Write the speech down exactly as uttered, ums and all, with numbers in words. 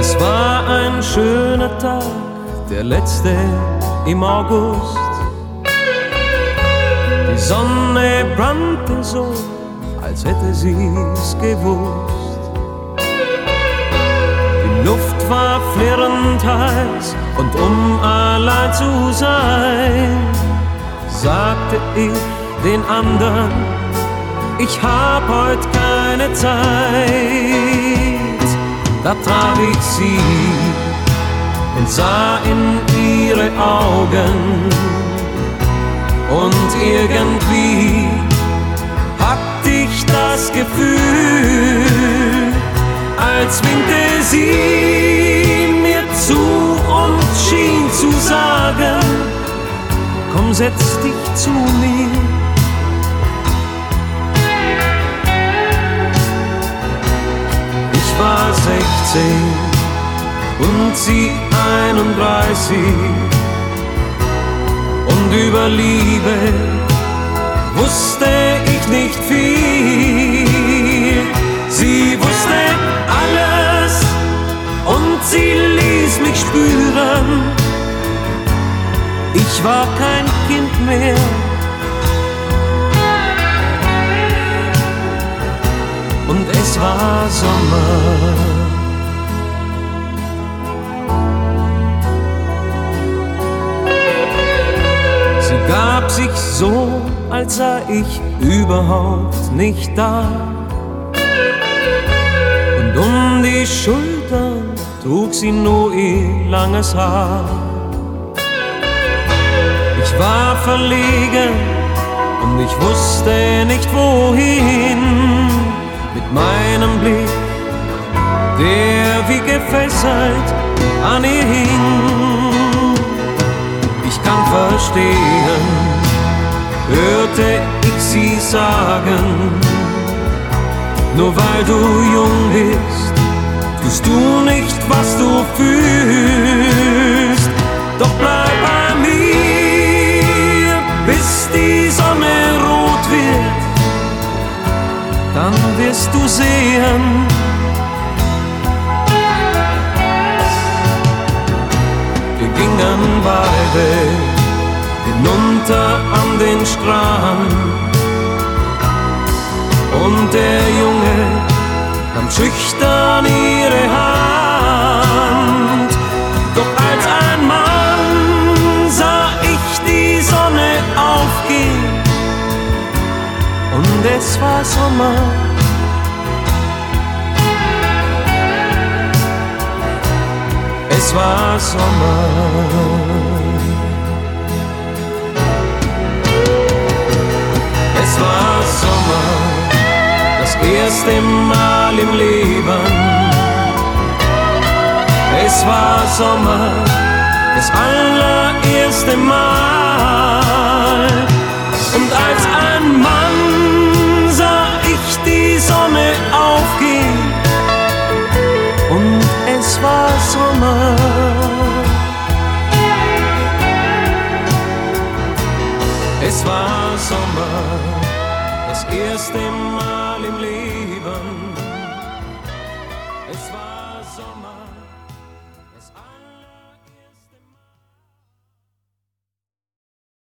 Es war ein schöner Tag, der letzte im August. Die Sonne brannte so, als hätte sie's gewusst. Die Luft war flirrend heiß, und um allein zu sein, sagte ich den anderen, ich hab heut keine Zeit. Da traf ich sie und sah in ihre Augen, und irgendwie hatte ich das Gefühl, als winkte sie mir zu und schien zu sagen, komm, setz dich zu mir. Ich war sechzehn und sie einunddreißig, und über Liebe wusste ich nicht viel. Sie wusste alles und sie ließ mich spüren, ich war kein Kind mehr. Und es war Sommer. Sie gab sich so, als sei ich überhaupt nicht da, und um die Schultern trug sie nur ihr langes Haar. Ich war verlegen und ich wusste nicht wohin mit meinem Blick, der wie gefesselt an ihr hing. Ich kann verstehen, hörte ich sie sagen, nur weil du jung bist, tust du nicht, was du fühlst. Doch bleib bei mir, bis die Sonne rot wird, dann wirst du sehen, wir gingen beide hinunter an den Strand, und der Junge nahm schüchtern ihre Hand. Doch als ein Mann sah ich die Sonne aufgehen, und es war Sommer. Es war Sommer. Es war Sommer, das erste Mal im Leben. Es war Sommer, das allererste Mal. Und als ein Mann sah ich die Sonne aufgehen, und es war Sommer. Es war Sommer, das erste Mal im Leben. Es war Sommer.